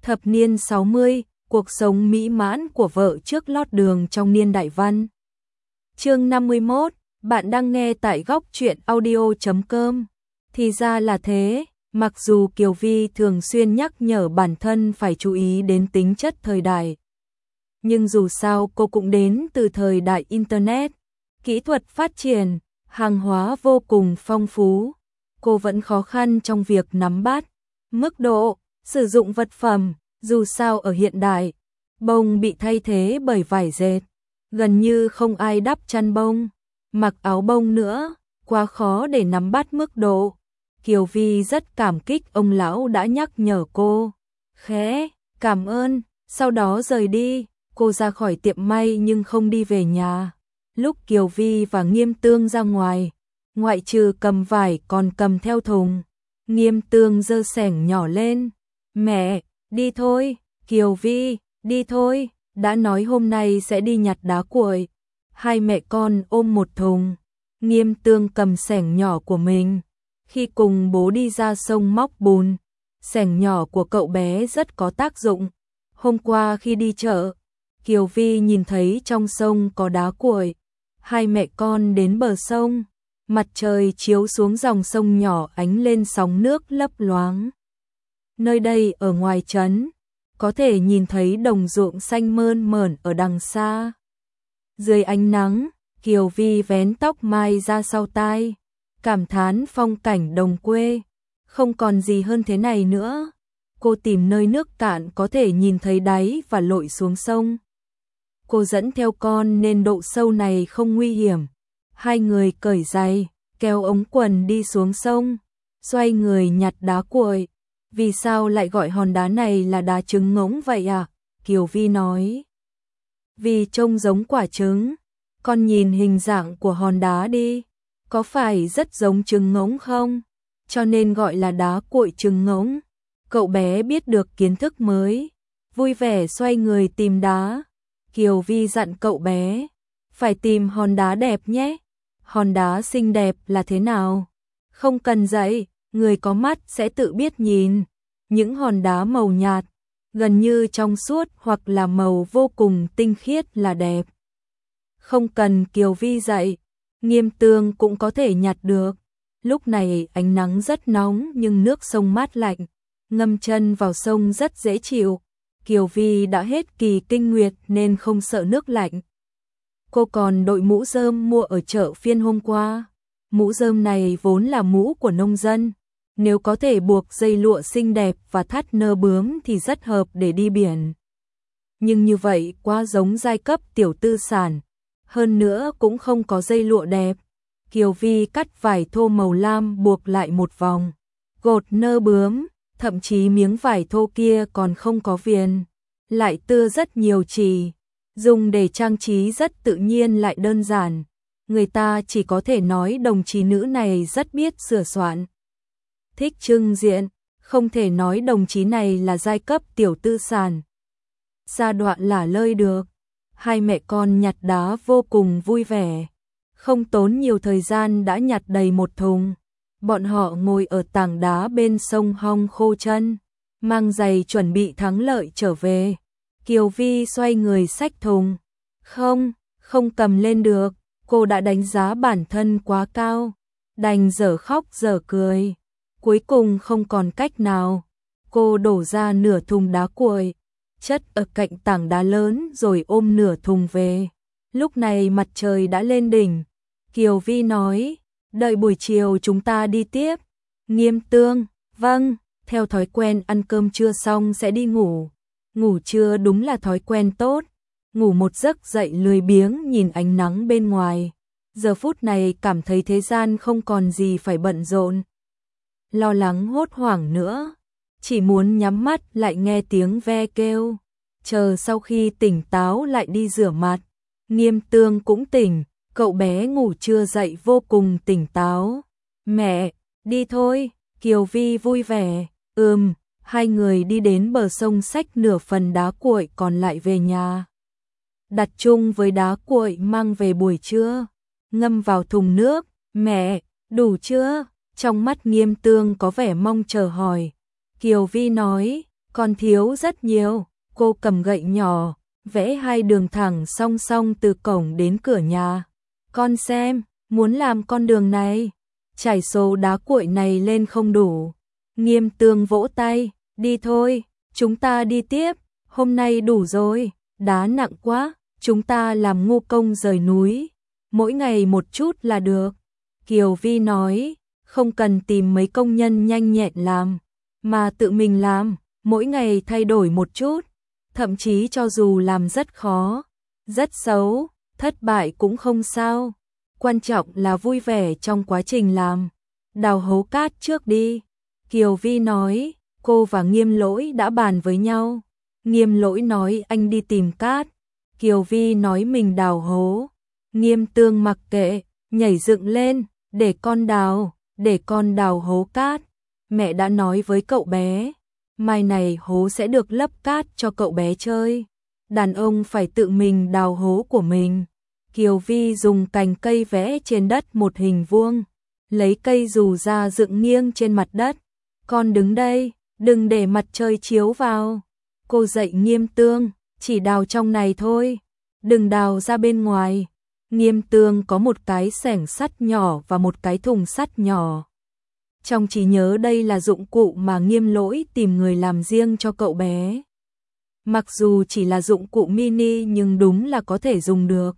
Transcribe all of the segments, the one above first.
Thập niên 60, cuộc sống mỹ mãn của vợ trước lót đường trong niên đại văn. Chương 51, bạn đang nghe tại góc truyện audio.com. Thì ra là thế, mặc dù Kiều Vi thường xuyên nhắc nhở bản thân phải chú ý đến tính chất thời đại. Nhưng dù sao cô cũng đến từ thời đại Internet, kỹ thuật phát triển, hàng hóa vô cùng phong phú. Cô vẫn khó khăn trong việc nắm bắt mức độ sử dụng vật phẩm, dù sao ở hiện đại, bông bị thay thế bởi vải dệt, gần như không ai đắp chăn bông, mặc áo bông nữa, quá khó để nắm bắt mức độ. Kiều Vi rất cảm kích ông lão đã nhắc nhở cô. Khẽ, cảm ơn, sau đó rời đi, cô ra khỏi tiệm may nhưng không đi về nhà. Lúc Kiều Vi và Nghiêm Tương ra ngoài, ngoại trừ cầm vải còn cầm theo thùng. Nghiêm Tương giơ xẻng nhỏ lên. Mẹ, đi thôi, Kiều Vi, đi thôi, đã nói hôm nay sẽ đi nhặt đá cuội. Hai mẹ con ôm một thùng. Nghiêm Tương cầm xẻng nhỏ của mình. Khi cùng bố đi ra sông móc bùn, xẻng nhỏ của cậu bé rất có tác dụng. Hôm qua khi đi chợ, Kiều Vi nhìn thấy trong sông có đá cuội. Hai mẹ con đến bờ sông, mặt trời chiếu xuống dòng sông nhỏ ánh lên sóng nước lấp loáng. Nơi đây ở ngoài trấn, có thể nhìn thấy đồng ruộng xanh mơn mởn ở đằng xa. Dưới ánh nắng, Kiều Vi vén tóc mai ra sau tai, cảm thán phong cảnh đồng quê, không còn gì hơn thế này nữa. Cô tìm nơi nước cạn có thể nhìn thấy đáy và lội xuống sông. Cô dẫn theo con nên độ sâu này không nguy hiểm. Hai người cởi giày, kéo ống quần đi xuống sông, xoay người nhặt đá cuội. Vì sao lại gọi hòn đá này là đá trứng ngỗng vậy à? Kiều Vi nói. Vì trông giống quả trứng. Con nhìn hình dạng của hòn đá đi, có phải rất giống trứng ngỗng không? Cho nên gọi là đá cuội trứng ngỗng. Cậu bé biết được kiến thức mới, vui vẻ xoay người tìm đá. Kiều Vi dặn cậu bé, phải tìm hòn đá đẹp nhé. Hòn đá xinh đẹp là thế nào? Không cần dạy, người có mắt sẽ tự biết nhìn. Những hòn đá màu nhạt, gần như trong suốt hoặc là màu vô cùng tinh khiết là đẹp. Không cần Kiều Vi dạy, Nghiêm Tương cũng có thể nhặt được. Lúc này ánh nắng rất nóng nhưng nước sông mát lạnh, ngâm chân vào sông rất dễ chịu. Kiều Vi đã hết kỳ kinh nguyệt nên không sợ nước lạnh. Cô còn đội mũ rơm mua ở chợ phiên hôm qua. Mũ rơm này vốn là mũ của nông dân. Nếu có thể buộc dây lụa xinh đẹp và thắt nơ bướm thì rất hợp để đi biển. Nhưng như vậy quá giống giai cấp tiểu tư sản. Hơn nữa cũng không có dây lụa đẹp. Kiều Vi cắt vải thô màu lam buộc lại một vòng. Gột nơ bướm, thậm chí miếng vải thô kia còn không có viền. Lại tưa rất nhiều chỉ. Dùng để trang trí rất tự nhiên lại đơn giản. Người ta chỉ có thể nói đồng chí nữ này rất biết sửa soạn. Thích trưng diện, không thể nói đồng chí này là giai cấp tiểu tư sản. Gia đoạn lả lơi được. Hai mẹ con nhặt đá vô cùng vui vẻ. Không tốn nhiều thời gian đã nhặt đầy một thùng. Bọn họ ngồi ở tảng đá bên sông hong khô chân, mang giày chuẩn bị thắng lợi trở về. Kiều Vi xoay người xách thùng. Không cầm lên được, cô đã đánh giá bản thân quá cao. Đành dở khóc dở cười. Cuối cùng không còn cách nào. Cô đổ ra nửa thùng đá cuội, chất ở cạnh tảng đá lớn rồi ôm nửa thùng về. Lúc này mặt trời đã lên đỉnh. Kiều Vi nói, đợi buổi chiều chúng ta đi tiếp. Nghiêm Tương, vâng, theo thói quen ăn cơm trưa xong sẽ đi ngủ. Ngủ trưa đúng là thói quen tốt. Ngủ một giấc dậy lười biếng nhìn ánh nắng bên ngoài. Giờ phút này cảm thấy thế gian không còn gì phải bận rộn. Lo lắng hốt hoảng nữa. Chỉ muốn nhắm mắt lại nghe tiếng ve kêu. Chờ sau khi tỉnh táo lại đi rửa mặt. Nghiêm Tương cũng tỉnh. Cậu bé ngủ chưa dậy vô cùng tỉnh táo. Mẹ, đi thôi. Kiều Vi vui vẻ. Hai người đi đến bờ sông xách nửa phần đá cuội còn lại về nhà. Đặt chung với đá cuội mang về buổi trưa. Ngâm vào thùng nước. Mẹ, đủ chưa? Trong mắt Nghiêm Tương có vẻ mong chờ hỏi. Kiều Vi nói, Còn thiếu rất nhiều. Cô cầm gậy nhỏ, vẽ 2 đường thẳng song song từ cổng đến cửa nhà. Con xem, muốn làm con đường này, trải số đá cuội này lên không đủ. Nghiêm Tương vỗ tay, đi thôi, chúng ta đi tiếp, hôm nay đủ rồi, đá nặng quá, chúng ta làm ngu công rời núi, mỗi ngày một chút là được. Kiều Vi nói, không cần tìm mấy công nhân nhanh nhẹn làm, mà tự mình làm, mỗi ngày thay đổi một chút, thậm chí cho dù làm rất khó, rất xấu, thất bại cũng không sao, quan trọng là vui vẻ trong quá trình làm. Đào hố cát trước đi. Kiều Vi nói, cô và Nghiêm Lỗi đã bàn với nhau. Nghiêm Lỗi nói anh đi tìm cát. Kiều Vi nói mình đào hố. Nghiêm Tương mặc kệ, nhảy dựng lên, để con đào hố cát. Mẹ đã nói với cậu bé, mai này hố sẽ được lấp cát cho cậu bé chơi. Đàn ông phải tự mình đào hố của mình. Kiều Vi dùng cành cây vẽ trên đất một hình vuông, lấy cây dù ra dựng nghiêng trên mặt đất. Con đứng đây, đừng để mặt trời chiếu vào. Cô dạy Nghiêm Tương, chỉ đào trong này thôi, đừng đào ra bên ngoài. Nghiêm Tương có một cái xẻng sắt nhỏ và một cái thùng sắt nhỏ. Trong trí nhớ đây là dụng cụ mà Nghiêm Lỗi tìm người làm riêng cho cậu bé. Mặc dù chỉ là dụng cụ mini nhưng đúng là có thể dùng được.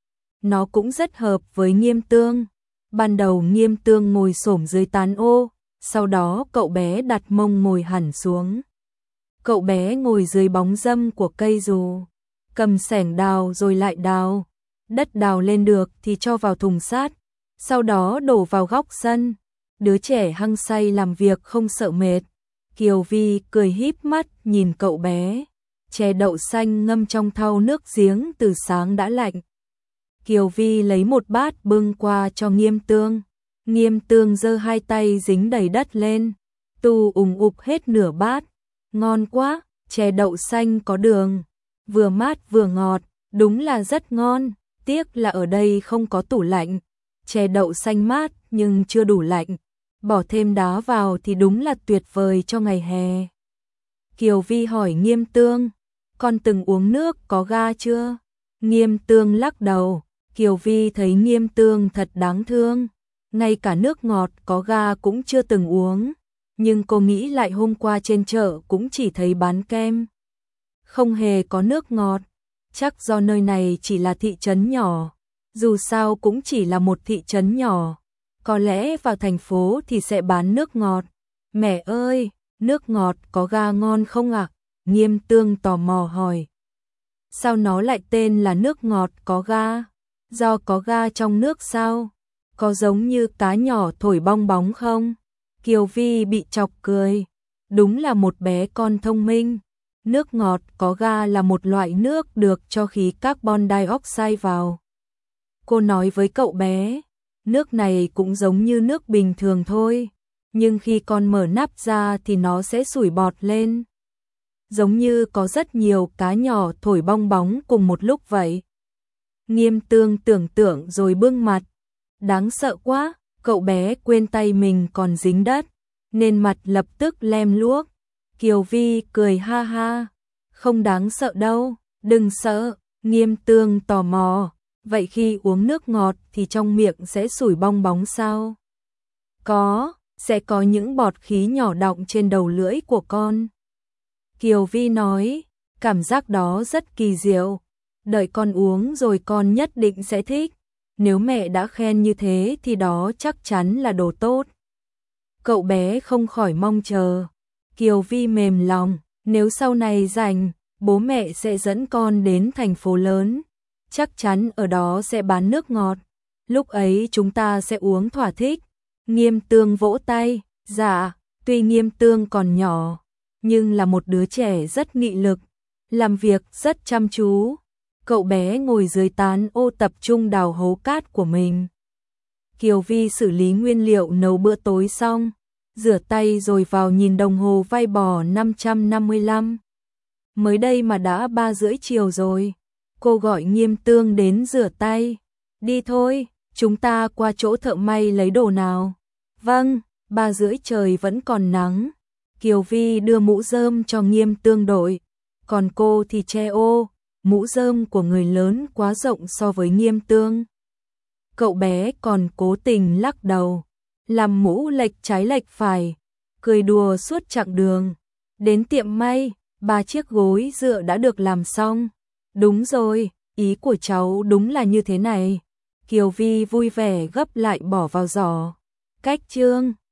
Nó cũng rất hợp với Nghiêm Tương. Ban đầu Nghiêm Tương ngồi xổm dưới tán ô, sau đó cậu bé đặt mông ngồi hẳn xuống. Cậu bé ngồi dưới bóng râm của cây dù, cầm xẻng đào rồi lại đào. Đất đào lên được thì cho vào thùng sắt, sau đó đổ vào góc sân. Đứa trẻ hăng say làm việc không sợ mệt. Kiều Vi cười híp mắt nhìn cậu bé. Chè đậu xanh ngâm trong thau nước giếng từ sáng đã lạnh. Kiều Vi lấy một bát bưng qua cho Nghiêm Tương. Nghiêm Tương giơ 2 tay dính đầy đất lên, tu ục hết nửa bát. Ngon quá, chè đậu xanh có đường, vừa mát vừa ngọt, đúng là rất ngon. Tiếc là ở đây không có tủ lạnh. Chè đậu xanh mát nhưng chưa đủ lạnh, bỏ thêm đá vào thì đúng là tuyệt vời cho ngày hè. Kiều Vi hỏi Nghiêm Tương, con từng uống nước có ga chưa? Nghiêm Tương lắc đầu. Kiều Vi thấy Nghiêm Tương thật đáng thương, ngay cả nước ngọt có ga cũng chưa từng uống, nhưng cô nghĩ lại hôm qua trên chợ cũng chỉ thấy bán kem, không hề có nước ngọt. Chắc do nơi này chỉ là thị trấn nhỏ, dù sao cũng chỉ là một thị trấn nhỏ, có lẽ vào thành phố thì sẽ bán nước ngọt. Mẹ ơi, nước ngọt có ga ngon không ạ? Nghiêm Tương tò mò hỏi. Sao nó lại tên là nước ngọt có ga? Do có ga trong nước sao? Có giống như cá nhỏ thổi bong bóng không? Kiều Vi bị chọc cười. Đúng là một bé con thông minh. Nước ngọt có ga là một loại nước được cho khí carbon dioxide vào. Cô nói với cậu bé, nước này cũng giống như nước bình thường thôi, nhưng khi con mở nắp ra thì nó sẽ sủi bọt lên. Giống như có rất nhiều cá nhỏ thổi bong bóng cùng một lúc vậy. Nghiêm Tương tưởng tượng rồi bưng mặt. Đáng sợ quá, cậu bé quên tay mình còn dính đất, nên mặt lập tức lem luốc. Kiều Vi cười ha ha, không đáng sợ đâu, đừng sợ. Nghiêm Tương tò mò, vậy khi uống nước ngọt thì trong miệng sẽ sủi bong bóng sao? Sẽ có những bọt khí nhỏ đọng trên đầu lưỡi của con. Kiều Vi nói, cảm giác đó rất kỳ diệu, đợi con uống rồi con nhất định sẽ thích. Nếu mẹ đã khen như thế thì đó chắc chắn là đồ tốt. Cậu bé không khỏi mong chờ. Kiều Vi mềm lòng, nếu sau này rảnh, bố mẹ sẽ dẫn con đến thành phố lớn. Chắc chắn ở đó sẽ bán nước ngọt. Lúc ấy chúng ta sẽ uống thỏa thích. Nghiêm Tương vỗ tay, dạ, tuy Nghiêm Tương còn nhỏ, nhưng là một đứa trẻ rất nghị lực, làm việc rất chăm chú. Cậu bé ngồi dưới tán ô tập trung đào hố cát của mình. Kiều Vi xử lý nguyên liệu nấu bữa tối xong, rửa tay rồi vào nhìn đồng hồ vai bò 555. Mới đây mà đã 3:30 chiều rồi. Cô gọi Nghiêm Tương đến rửa tay. Đi thôi, chúng ta qua chỗ thợ may lấy đồ nào. Vâng, 3:30 trời vẫn còn nắng. Kiều Vi đưa mũ rơm cho Nghiêm Tương đội, còn cô thì che ô, mũ rơm của người lớn quá rộng so với Nghiêm Tương. Cậu bé còn cố tình lắc đầu, làm mũ lệch trái lệch phải, cười đùa suốt chặng đường. Đến tiệm may, 3 chiếc gối dựa đã được làm xong. Đúng rồi, ý của cháu đúng là như thế này. Kiều Vi vui vẻ gấp lại bỏ vào giỏ. Cách chương